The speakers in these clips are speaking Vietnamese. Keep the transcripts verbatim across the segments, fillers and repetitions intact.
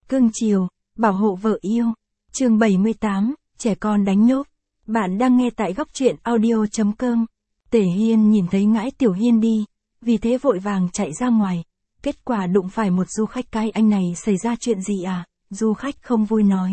cưng chiều, bảo hộ vợ yêu. Chương bảy mươi tám, trẻ con đánh nhốt. Bạn đang nghe tại góc truyện audio chấm com. Tề Hiên nhìn thấy Ngãi Tiểu Hiên đi, vì thế vội vàng chạy ra ngoài. Kết quả đụng phải một du khách. Cái anh này xảy ra chuyện gì à? Du khách không vui nói.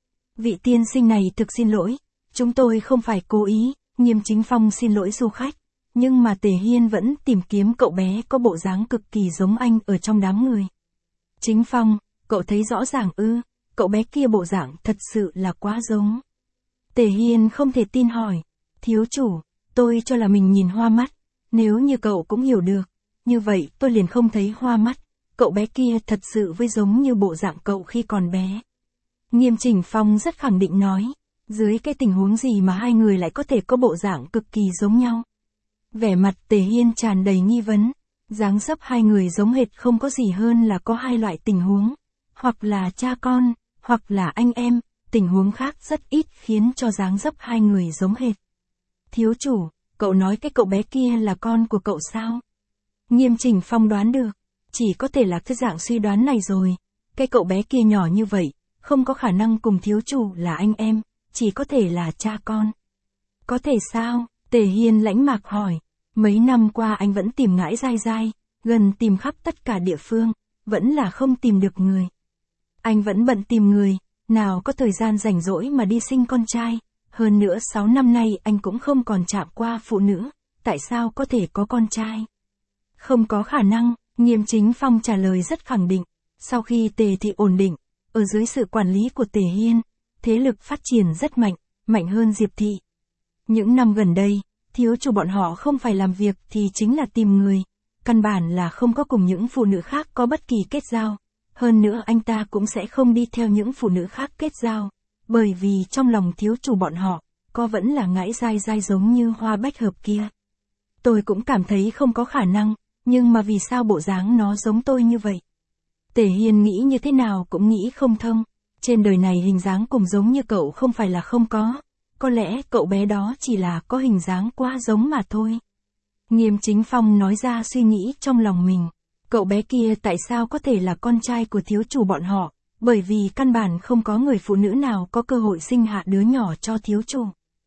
Vị tiên sinh này thực xin lỗi, chúng tôi không phải cố ý. Nghiêm Chính Phong xin lỗi du khách. Nhưng mà Tề Hiên vẫn tìm kiếm cậu bé có bộ dáng cực kỳ giống anh ở trong đám người. Chính Phong, cậu thấy rõ ràng ư? Cậu bé kia bộ dạng thật sự là quá giống. Tề Hiên không thể tin hỏi. Thiếu chủ, tôi cho là mình nhìn hoa mắt. Nếu như cậu cũng hiểu được, như vậy tôi liền không thấy hoa mắt. Cậu bé kia thật sự với giống như bộ dạng cậu khi còn bé. Nghiêm Chính Phong rất khẳng định nói. Dưới cái tình huống gì mà hai người lại có thể có bộ dạng cực kỳ giống nhau? Vẻ mặt Tề Hiên tràn đầy nghi vấn. Dáng dấp hai người giống hệt không có gì hơn là có hai loại tình huống. Hoặc là cha con, hoặc là anh em, tình huống khác rất ít khiến cho dáng dấp hai người giống hệt. Thiếu chủ, cậu nói cái cậu bé kia là con của cậu sao? Nghiêm Chính Phong đoán được, chỉ có thể là cái dạng suy đoán này rồi. Cái cậu bé kia nhỏ như vậy, không có khả năng cùng thiếu chủ là anh em, chỉ có thể là cha con. Có thể sao? Tề Hiên lãnh mạc hỏi. Mấy năm qua anh vẫn tìm Ngãi Dai Dai, gần tìm khắp tất cả địa phương, vẫn là không tìm được người. Anh vẫn bận tìm người, nào có thời gian rảnh rỗi mà đi sinh con trai. Hơn nữa sáu năm nay anh cũng không còn chạm qua phụ nữ, tại sao có thể có con trai? Không có khả năng, Nghiêm Chính Phong trả lời rất khẳng định. Sau khi Tề thị ổn định, ở dưới sự quản lý của Tề Hiên, thế lực phát triển rất mạnh, mạnh hơn Diệp thị. Những năm gần đây, thiếu chủ bọn họ không phải làm việc thì chính là tìm người, căn bản là không có cùng những phụ nữ khác có bất kỳ kết giao. Hơn nữa anh ta cũng sẽ không đi theo những phụ nữ khác kết giao, bởi vì trong lòng thiếu chủ bọn họ, có vẫn là Ngãi Dai Dai giống như hoa bách hợp kia. Tôi cũng cảm thấy không có khả năng, nhưng mà vì sao bộ dáng nó giống tôi như vậy? Tề Hiên nghĩ như thế nào cũng nghĩ không thông, trên đời này hình dáng cùng giống như cậu không phải là không có. Có lẽ cậu bé đó chỉ là có hình dáng quá giống mà thôi. Nghiêm Chính Phong nói ra suy nghĩ trong lòng mình. Cậu bé kia tại sao có thể là con trai của thiếu chủ bọn họ? Bởi vì căn bản không có người phụ nữ nào có cơ hội sinh hạ đứa nhỏ cho thiếu chủ.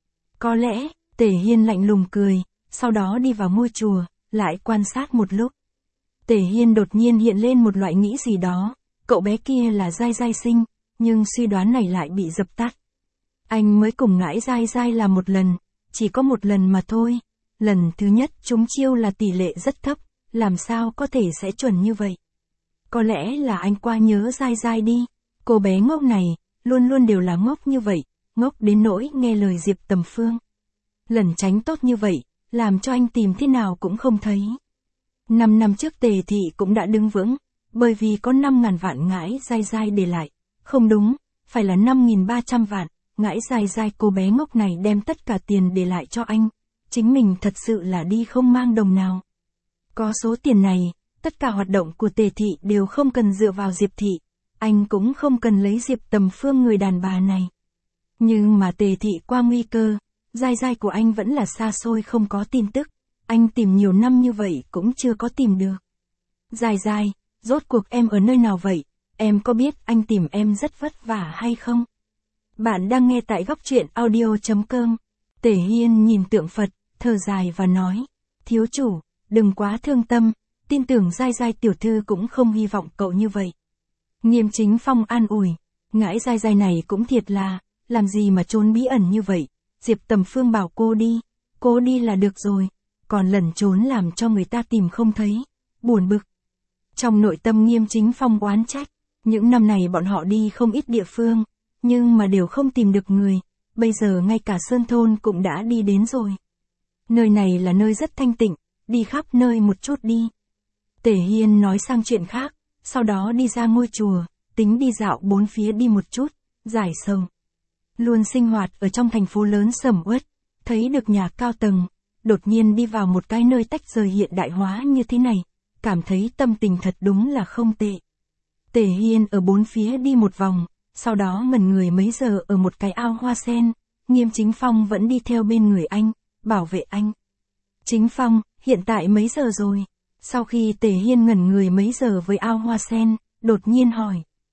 Có lẽ, Tề Hiên lạnh lùng cười, sau đó đi vào ngôi chùa, lại quan sát một lúc. Tề Hiên đột nhiên hiện lên một loại nghĩ gì đó. Cậu bé kia là Dai Dai sinh, nhưng suy đoán này lại bị dập tắt. Anh mới cùng Ngãi Dai Dai là một lần, chỉ có một lần mà thôi. Lần thứ nhất trúng chiêu là tỷ lệ rất thấp, làm sao có thể sẽ chuẩn như vậy? Có lẽ là anh qua nhớ Dai Dai đi. Cô bé ngốc này, luôn luôn đều là ngốc như vậy, ngốc đến nỗi nghe lời Diệp Tầm Phương. Lần tránh tốt như vậy, làm cho anh tìm thế nào cũng không thấy. Năm năm trước Tề thị cũng đã đứng vững, bởi vì có năm ngàn vạn Ngãi Dai Dai để lại. Không đúng, phải là năm nghìn ba trăm vạn. Ngãi Dai Dai cô bé ngốc này đem tất cả tiền để lại cho anh. Chính mình thật sự là đi không mang đồng nào. Có số tiền này, tất cả hoạt động của Tề thị đều không cần dựa vào Diệp thị. Anh cũng không cần lấy Diệp Tầm Phương người đàn bà này. Nhưng mà Tề thị qua nguy cơ, Dai Dai của anh vẫn là xa xôi không có tin tức. Anh tìm nhiều năm như vậy cũng chưa có tìm được. Dai Dai, rốt cuộc em ở nơi nào vậy? Em có biết anh tìm em rất vất vả hay không? Bạn đang nghe tại góc truyện audio chấm com. Tề Hiên nhìn tượng Phật, thở dài và nói. Thiếu chủ, đừng quá thương tâm, tin tưởng Dai Dai tiểu thư cũng không hy vọng cậu như vậy. Nghiêm Chính Phong an ủi. Ngãi Dai Dai này cũng thiệt là, làm gì mà trốn bí ẩn như vậy? Diệp Tầm Phương bảo cô đi, cô đi là được rồi, còn lẩn trốn làm cho người ta tìm không thấy, buồn bực. Trong nội tâm Nghiêm Chính Phong oán trách, những năm này bọn họ đi không ít địa phương, nhưng mà đều không tìm được người, bây giờ ngay cả Sơn Thôn cũng đã đi đến rồi. Nơi này là nơi rất thanh tịnh, đi khắp nơi một chút đi. Tề Hiên nói sang chuyện khác, sau đó đi ra ngôi chùa, tính đi dạo bốn phía đi một chút, giải sầu. Luôn sinh hoạt ở trong thành phố lớn sầm uất, thấy được nhà cao tầng, đột nhiên đi vào một cái nơi tách rời hiện đại hóa như thế này, cảm thấy tâm tình thật đúng là không tệ. Tề Hiên ở bốn phía đi một vòng, sau đó ngẩn người mấy giờ ở một cái ao hoa sen. Nghiêm Chính Phong vẫn đi theo bên người anh, bảo vệ anh. Chính Phong, hiện tại mấy giờ rồi? Sau khi Tề Hiên ngẩn người mấy giờ với ao hoa sen, đột nhiên hỏi.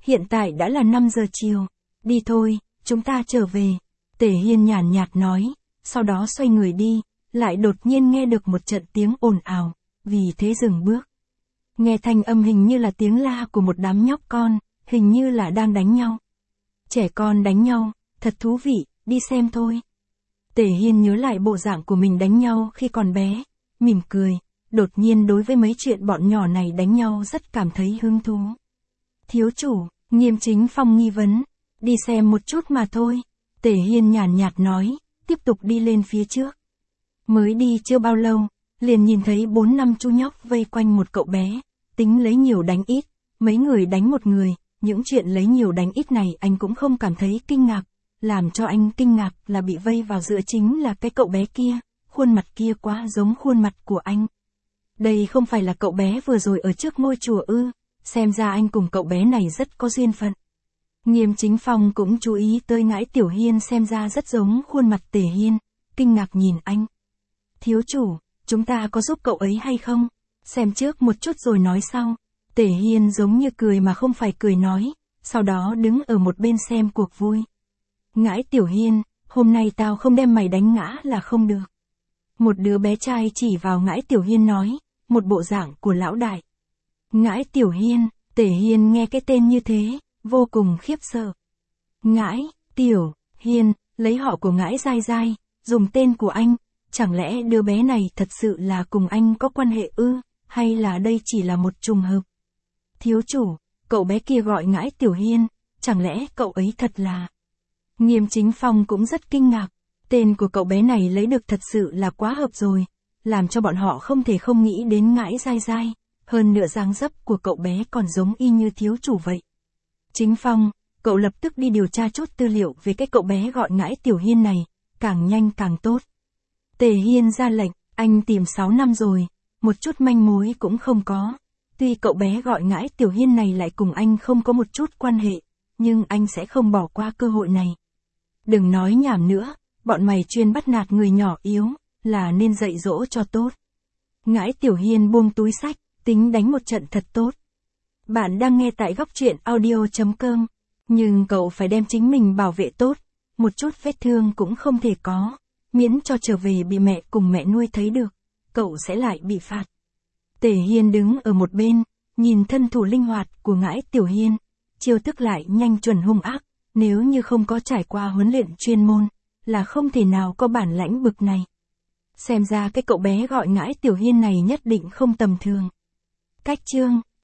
hiện tại đã là năm giờ chiều. Đi thôi, chúng ta trở về. Tề Hiên nhàn nhạt nói, sau đó xoay người đi, lại đột nhiên nghe được một trận tiếng ồn ào, vì thế dừng bước. Nghe thanh âm hình như là tiếng la của một đám nhóc con, hình như là đang đánh nhau. Trẻ con đánh nhau, thật thú vị, đi xem thôi. Tề Hiên nhớ lại bộ dạng của mình đánh nhau khi còn bé, mỉm cười, đột nhiên đối với mấy chuyện bọn nhỏ này đánh nhau rất cảm thấy hứng thú. Thiếu chủ, Nghiêm Chính Phong nghi vấn, đi xem một chút mà thôi. Tề Hiên nhàn nhạt nói, tiếp tục đi lên phía trước. Mới đi chưa bao lâu, liền nhìn thấy bốn năm chú nhóc vây quanh một cậu bé, tính lấy nhiều đánh ít, mấy người đánh một người, những chuyện lấy nhiều đánh ít này anh cũng không cảm thấy kinh ngạc, làm cho anh kinh ngạc là bị vây vào giữa chính là cái cậu bé kia, khuôn mặt kia quá giống khuôn mặt của anh. Đây không phải là cậu bé vừa rồi ở trước ngôi chùa ư, xem ra anh cùng cậu bé này rất có duyên phận. Nghiêm Chính Phong cũng chú ý tới Ngãi Tiểu Hiên xem ra rất giống khuôn mặt Tề Hiên, kinh ngạc nhìn anh. Thiếu chủ, chúng ta có giúp cậu ấy hay không? Xem trước một chút rồi nói sau. Tề Hiên giống như cười mà không phải cười nói, sau đó đứng ở một bên xem cuộc vui. Ngãi Tiểu Hiên, hôm nay tao không đem mày đánh ngã là không được. Một đứa bé trai chỉ vào Ngãi Tiểu Hiên nói, một bộ dạng của lão đại. Ngãi Tiểu Hiên, Tề Hiên nghe cái tên như thế, vô cùng khiếp sợ. Ngãi, Tiểu, Hiên, lấy họ của Ngãi Dai Dai, dùng tên của anh, chẳng lẽ đứa bé này thật sự là cùng anh có quan hệ ư, hay là đây chỉ là một trùng hợp? Thiếu chủ, cậu bé kia gọi Ngãi Tiểu Hiên, chẳng lẽ cậu ấy thật là... Nghiêm Chính Phong cũng rất kinh ngạc, tên của cậu bé này lấy được thật sự là quá hợp rồi, làm cho bọn họ không thể không nghĩ đến Ngãi Dai Dai, hơn nữa dáng dấp của cậu bé còn giống y như thiếu chủ vậy. Chính Phong, cậu lập tức đi điều tra chút tư liệu về cái cậu bé gọi Ngãi Tiểu Hiên này, càng nhanh càng tốt. Tề Hiên ra lệnh, anh tìm sáu năm rồi, một chút manh mối cũng không có. Tuy cậu bé gọi Ngãi Tiểu Hiên này lại cùng anh không có một chút quan hệ, nhưng anh sẽ không bỏ qua cơ hội này. Đừng nói nhảm nữa, bọn mày chuyên bắt nạt người nhỏ yếu, là nên dạy dỗ cho tốt. Ngãi Tiểu Hiên buông túi xách, tính đánh một trận thật tốt. Bạn đang nghe tại góc truyện audio chấm com, nhưng cậu phải đem chính mình bảo vệ tốt, một chút vết thương cũng không thể có, miễn cho trở về bị mẹ cùng mẹ nuôi thấy được, cậu sẽ lại bị phạt. Tề Hiên đứng ở một bên, nhìn thân thủ linh hoạt của Ngãi Tiểu Hiên, chiêu thức lại nhanh chuẩn hung ác, nếu như không có trải qua huấn luyện chuyên môn, là không thể nào có bản lãnh bực này. Xem ra cái cậu bé gọi Ngãi Tiểu Hiên này nhất định không tầm thường. Cách chương